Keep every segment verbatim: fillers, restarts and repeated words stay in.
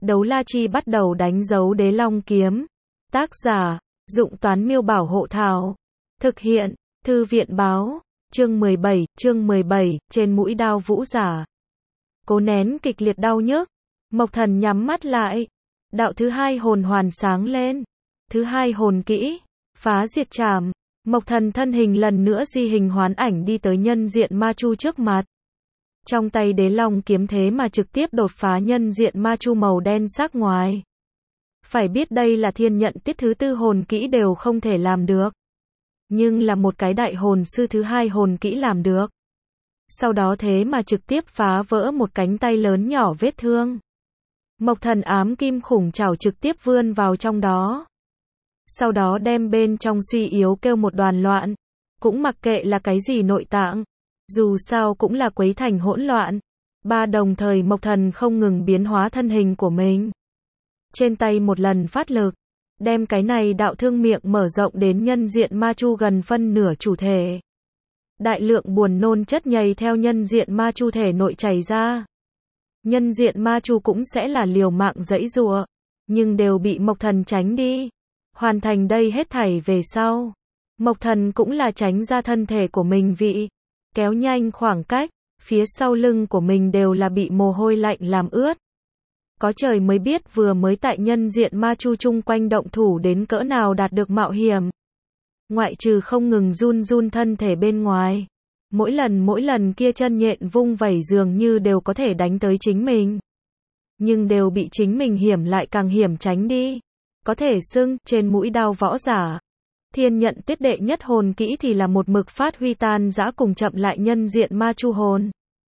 Đấu la chi bắt đầu đánh dấu đế long kiếm. Tác giả, Dụng Toán Miêu Bảo Hộ Thảo. Thực hiện, Thư viện Báo. Chương mười bảy, chương mười bảy, trên mũi đao vũ giả. Cố nén kịch liệt đau nhức. Mộc Thần nhắm mắt lại. Đạo thứ hai hồn hoàn sáng lên. Thứ hai hồn kỹ, phá diệt trảm. Mộc Thần thân hình lần nữa di hình hoán ảnh đi tới nhân diện ma chu trước mặt. Trong tay đế long kiếm thế mà trực tiếp đột phá nhân diện ma chu màu đen sắc ngoài. Phải biết đây là thiên nhận tiết thứ tư hồn kỹ đều không thể làm được. Nhưng là một cái đại hồn sư thứ hai hồn kỹ làm được. Sau đó thế mà trực tiếp phá vỡ một cánh tay lớn nhỏ vết thương. Mộc Thần ám kim khủng trảo trực tiếp vươn vào trong đó. Sau đó đem bên trong suy yếu kêu một đoàn loạn. Cũng mặc kệ là cái gì nội tạng. Dù sao cũng là quấy thành hỗn loạn. Ba đồng thời Mộc Thần không ngừng biến hóa thân hình của mình. Trên tay một lần phát lực. Đem cái này đạo thương miệng mở rộng đến nhân diện ma chu gần phân nửa chủ thể. Đại lượng buồn nôn chất nhầy theo nhân diện ma chu thể nội chảy ra. Nhân diện ma chu cũng sẽ là liều mạng giãy giụa, nhưng đều bị Mộc Thần tránh đi. Hoàn thành đây hết thảy về sau, Mộc Thần cũng là tránh ra thân thể của mình vị, kéo nhanh khoảng cách, phía sau lưng của mình đều là bị mồ hôi lạnh làm ướt. Có trời mới biết vừa mới tại nhân diện ma chu chung quanh động thủ đến cỡ nào đạt được mạo hiểm. Ngoại trừ không ngừng run run thân thể bên ngoài. Mỗi lần mỗi lần kia chân nhện vung vẩy dường như đều có thể đánh tới chính mình. Nhưng đều bị chính mình hiểm lại càng hiểm tránh đi. Có thể xưng, trên mũi đao võ giả. Thiên nhận tiết đệ nhất hồn kỹ thì là một mực phát huy tan dã cùng chậm lại nhân diện ma chu hồn.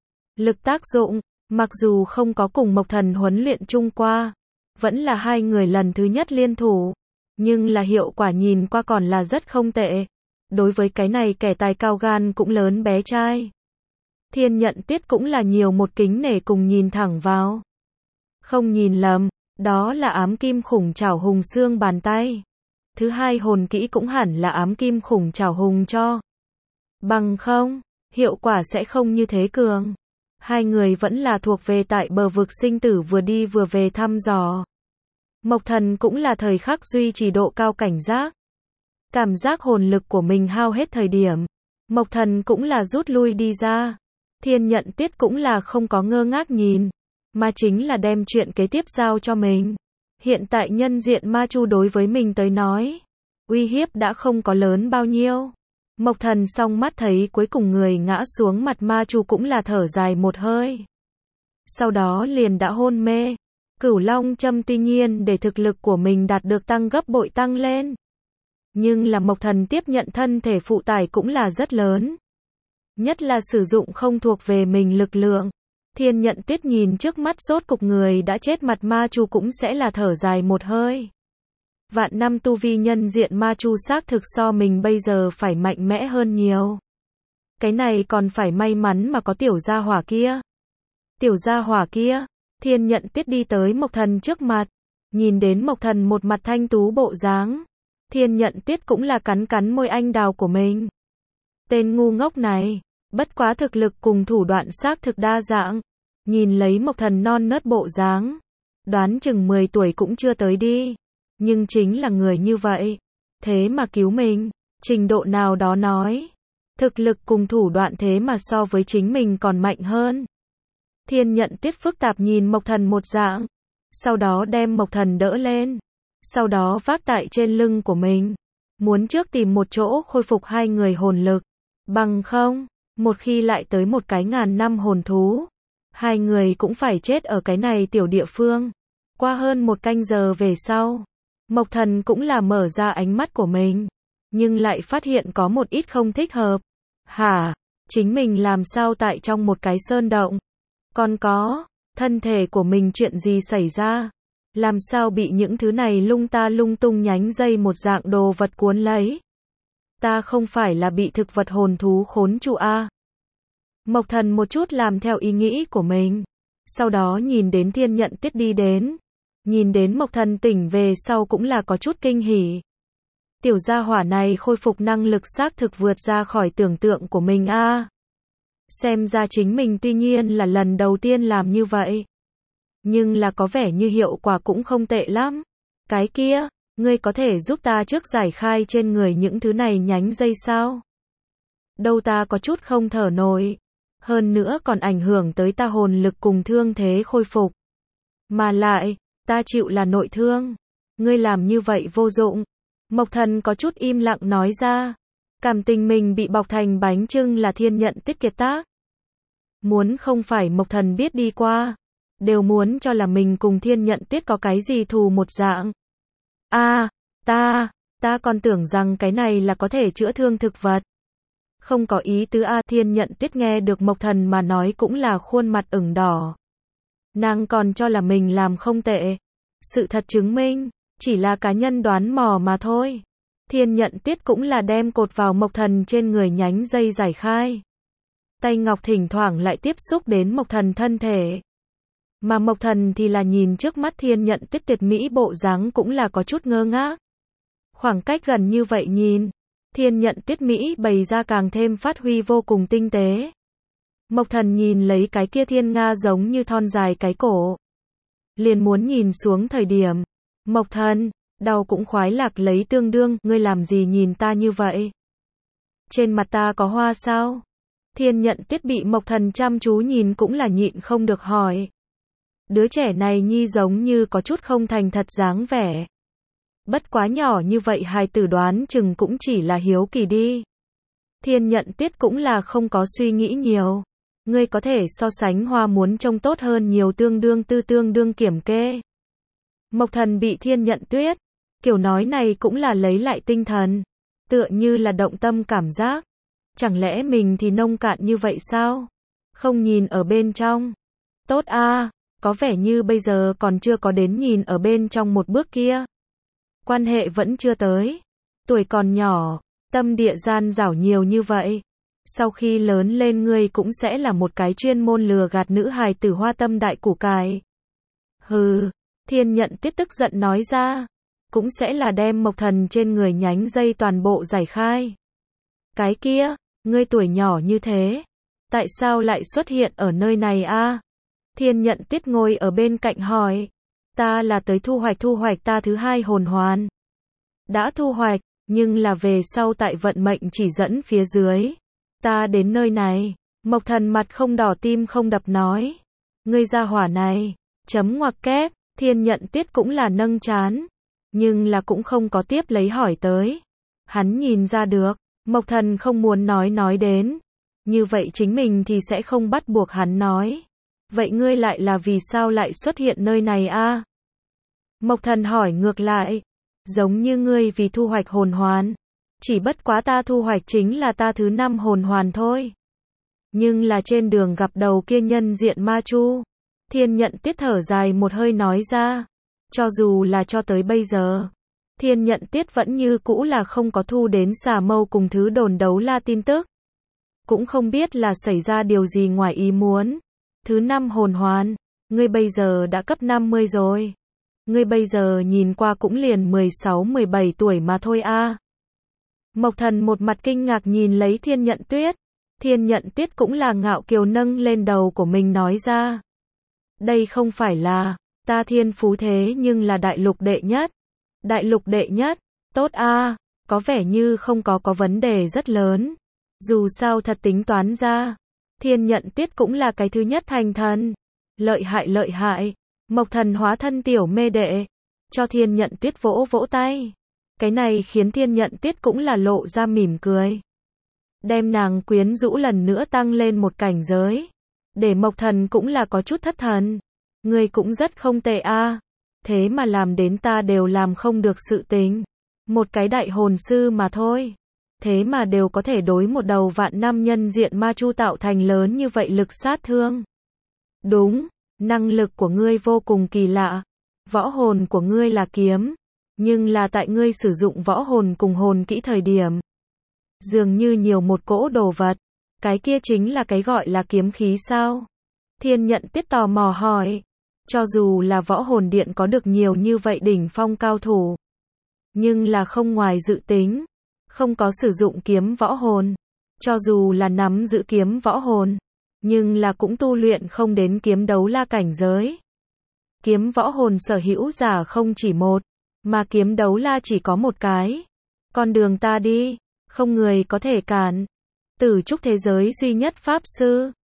Lực tác dụng, mặc dù không có cùng Mộc Thần huấn luyện chung qua. Vẫn là hai người lần thứ nhất liên thủ. Nhưng là hiệu quả nhìn qua còn là rất không tệ. Đối với cái này kẻ tài cao gan cũng lớn bé trai. Thiên nhận tiết cũng là nhiều một kính nể cùng nhìn thẳng vào. Không nhìn lầm, đó là ám kim khủng trảo hùng xương bàn tay. Thứ hai hồn kỹ cũng hẳn là ám kim khủng trảo hùng cho. Bằng không, hiệu quả sẽ không như thế cường. Hai người vẫn là thuộc về tại bờ vực sinh tử vừa đi vừa về thăm dò. Mộc Thần cũng là thời khắc duy trì độ cao cảnh giác. Cảm giác hồn lực của mình hao hết thời điểm. Mộc Thần cũng là rút lui đi ra. Thiên nhận tiết cũng là không có ngơ ngác nhìn. Mà chính là đem chuyện kế tiếp giao cho mình. Hiện tại nhân diện ma chu đối với mình tới nói. Uy hiếp đã không có lớn bao nhiêu. Mộc Thần song mắt thấy cuối cùng người ngã xuống mặt ma chu cũng là thở dài một hơi. Sau đó liền đã hôn mê. Cửu Long châm tuy nhiên để thực lực của mình đạt được tăng gấp bội tăng lên. Nhưng là Mộc Thần tiếp nhận thân thể phụ tải cũng là rất lớn. Nhất là sử dụng không thuộc về mình lực lượng. Thiên nhận tiết nhìn trước mắt rốt cục người đã chết mặt ma chu cũng sẽ là thở dài một hơi. Vạn năm tu vi nhân diện ma chu xác thực so mình bây giờ phải mạnh mẽ hơn nhiều. Cái này còn phải may mắn mà có tiểu gia hỏa kia. Tiểu gia hỏa kia, thiên nhận tiết đi tới Mộc Thần trước mặt. Nhìn đến Mộc Thần một mặt thanh tú bộ dáng. Thiên nhận tiết cũng là cắn cắn môi anh đào của mình. Tên ngu ngốc này, bất quá thực lực cùng thủ đoạn xác thực đa dạng. Nhìn lấy Mộc Thần non nớt bộ dáng. Đoán chừng mười tuổi cũng chưa tới đi. Nhưng chính là người như vậy. Thế mà cứu mình. Trình độ nào đó nói. Thực lực cùng thủ đoạn thế mà so với chính mình còn mạnh hơn. Thiên nhận tiết phức tạp nhìn Mộc Thần một dạng. Sau đó đem Mộc Thần đỡ lên. Sau đó vác tại trên lưng của mình. Muốn trước tìm một chỗ khôi phục hai người hồn lực. Bằng không, một khi lại tới một cái ngàn năm hồn thú. Hai người cũng phải chết ở cái này tiểu địa phương. Qua hơn một canh giờ về sau. Mộc Thần cũng là mở ra ánh mắt của mình. Nhưng lại phát hiện có một ít không thích hợp. Hả? Chính mình làm sao tại trong một cái sơn động? Còn có, thân thể của mình chuyện gì xảy ra? Làm sao bị những thứ này lung ta lung tung nhánh dây một dạng đồ vật cuốn lấy? Ta không phải là bị thực vật hồn thú khốn trụ a? Mộc Thần một chút làm theo ý nghĩ của mình. Sau đó nhìn đến thiên nhận tiết đi đến. Nhìn đến Mộc Thần tỉnh về sau cũng là có chút kinh hỉ. Tiểu gia hỏa này khôi phục năng lực xác thực vượt ra khỏi tưởng tượng của mình a. Xem ra chính mình tuy nhiên là lần đầu tiên làm như vậy. Nhưng là có vẻ như hiệu quả cũng không tệ lắm. Cái kia, ngươi có thể giúp ta trước giải khai trên người những thứ này nhánh dây sao? Đâu ta có chút không thở nổi. Hơn nữa còn ảnh hưởng tới ta hồn lực cùng thương thế khôi phục. Mà lại, ta chịu là nội thương. Ngươi làm như vậy vô dụng. Mộc Thần có chút im lặng nói ra. Cảm tình mình bị bọc thành bánh chưng là Thiên Nhận Tuyết kiệt tác. Muốn không phải Mộc Thần biết đi qua. Đều muốn cho là mình cùng Thiên Nhận Tuyết có cái gì thù một dạng. A, à, ta, ta còn tưởng rằng cái này là có thể chữa thương thực vật. Không có ý tứ A. Thiên Nhận Tuyết nghe được Mộc Thần mà nói cũng là khuôn mặt ửng đỏ. Nàng còn cho là mình làm không tệ. Sự thật chứng minh, chỉ là cá nhân đoán mò mà thôi. Thiên Nhận Tuyết cũng là đem cột vào Mộc Thần trên người nhánh dây giải khai. Tay ngọc thỉnh thoảng lại tiếp xúc đến Mộc Thần thân thể. Mà Mộc Thần thì là nhìn trước mắt Thiên Nhận Tuyết tuyệt mỹ bộ dáng cũng là có chút ngơ ngác. Khoảng cách gần như vậy nhìn, Thiên Nhận Tuyết mỹ bày ra càng thêm phát huy vô cùng tinh tế. Mộc Thần nhìn lấy cái kia thiên nga giống như thon dài cái cổ. Liền muốn nhìn xuống thời điểm. Mộc Thần, đau cũng khoái lạc lấy tương đương, ngươi làm gì nhìn ta như vậy? Trên mặt ta có hoa sao? Thiên Nhận Tuyết bị Mộc Thần chăm chú nhìn cũng là nhịn không được hỏi. Đứa trẻ này nhi giống như có chút không thành thật dáng vẻ. Bất quá nhỏ như vậy hài tử đoán chừng cũng chỉ là hiếu kỳ đi. Thiên Nhận Tuyết cũng là không có suy nghĩ nhiều. Ngươi có thể so sánh hoa muốn trông tốt hơn nhiều tương đương tư tương đương kiểm kê. Mộc Thần bị Thiên Nhận Tuyết, kiểu nói này cũng là lấy lại tinh thần. Tựa như là động tâm cảm giác. Chẳng lẽ mình thì nông cạn như vậy sao? Không nhìn ở bên trong. Tốt a, à, có vẻ như bây giờ còn chưa có đến nhìn ở bên trong một bước kia. Quan hệ vẫn chưa tới. Tuổi còn nhỏ, tâm địa gian dảo nhiều như vậy. Sau khi lớn lên ngươi cũng sẽ là một cái chuyên môn lừa gạt nữ hài tử hoa tâm đại củ cải. Hừ, Thiên Nhận Tuyết tức giận nói ra. Cũng sẽ là đem Mộc Thần trên người nhánh dây toàn bộ giải khai. Cái kia, ngươi tuổi nhỏ như thế. Tại sao lại xuất hiện ở nơi này a? À? Thiên Nhận Tuyết ngồi ở bên cạnh hỏi. Ta là tới thu hoạch thu hoạch ta thứ hai hồn hoàn. Đã thu hoạch, nhưng là về sau tại vận mệnh chỉ dẫn phía dưới. Ta đến nơi này. Mộc Thần mặt không đỏ tim không đập nói. Ngươi ra hỏa này. Chấm ngoặc kép. Thiên Nhận Tuyết cũng là nâng chán. Nhưng là cũng không có tiếp lấy hỏi tới. Hắn nhìn ra được. Mộc Thần không muốn nói nói đến. Như vậy chính mình thì sẽ không bắt buộc hắn nói. Vậy ngươi lại là vì sao lại xuất hiện nơi này a? À? Mộc Thần hỏi ngược lại. Giống như ngươi vì thu hoạch hồn hoàn. Chỉ bất quá ta thu hoạch chính là ta thứ năm hồn hoàn thôi. Nhưng là trên đường gặp đầu kia nhân diện ma chu. Thiên Nhận Tuyết thở dài một hơi nói ra. Cho dù là cho tới bây giờ. Thiên Nhận Tuyết vẫn như cũ là không có thu đến xà mâu cùng thứ đồn đấu la tin tức. Cũng không biết là xảy ra điều gì ngoài ý muốn. Thứ năm hồn hoàn. Ngươi bây giờ đã cấp năm mươi rồi. Ngươi bây giờ nhìn qua cũng liền mười sáu mười bảy tuổi mà thôi a. À. Mộc Thần một mặt kinh ngạc nhìn lấy Thiên Nhận Tuyết. Thiên Nhận Tuyết cũng là ngạo kiều nâng lên đầu của mình nói ra. Đây không phải là, ta thiên phú thế nhưng là đại lục đệ nhất. Đại lục đệ nhất, tốt a, à, có vẻ như không có có vấn đề rất lớn. Dù sao thật tính toán ra, Thiên Nhận Tuyết cũng là cái thứ nhất thành thần. Lợi hại lợi hại, Mộc Thần hóa thân tiểu mê đệ, cho Thiên Nhận Tuyết vỗ vỗ tay. Cái này khiến Thiên Nhận Tuyết cũng là lộ ra mỉm cười. Đem nàng quyến rũ lần nữa tăng lên một cảnh giới. Để Mộc Thần cũng là có chút thất thần. Ngươi cũng rất không tệ a, à. Thế mà làm đến ta đều làm không được sự tình. Một cái đại hồn sư mà thôi. Thế mà đều có thể đối một đầu vạn năm nhân diện ma chu tạo thành lớn như vậy lực sát thương. Đúng, năng lực của ngươi vô cùng kỳ lạ. Võ hồn của ngươi là kiếm. Nhưng là tại ngươi sử dụng võ hồn cùng hồn kỹ thời điểm. Dường như nhiều một cỗ đồ vật. Cái kia chính là cái gọi là kiếm khí sao? Thiên Nhận Tuyết tò mò hỏi. Cho dù là võ hồn điện có được nhiều như vậy đỉnh phong cao thủ. Nhưng là không ngoài dự tính. Không có sử dụng kiếm võ hồn. Cho dù là nắm giữ kiếm võ hồn. Nhưng là cũng tu luyện không đến kiếm đấu la cảnh giới. Kiếm võ hồn sở hữu giả không chỉ một, mà kiếm đấu la chỉ có một cái. Con đường ta đi, không người có thể cản. Tử trúc thế giới duy nhất pháp sư.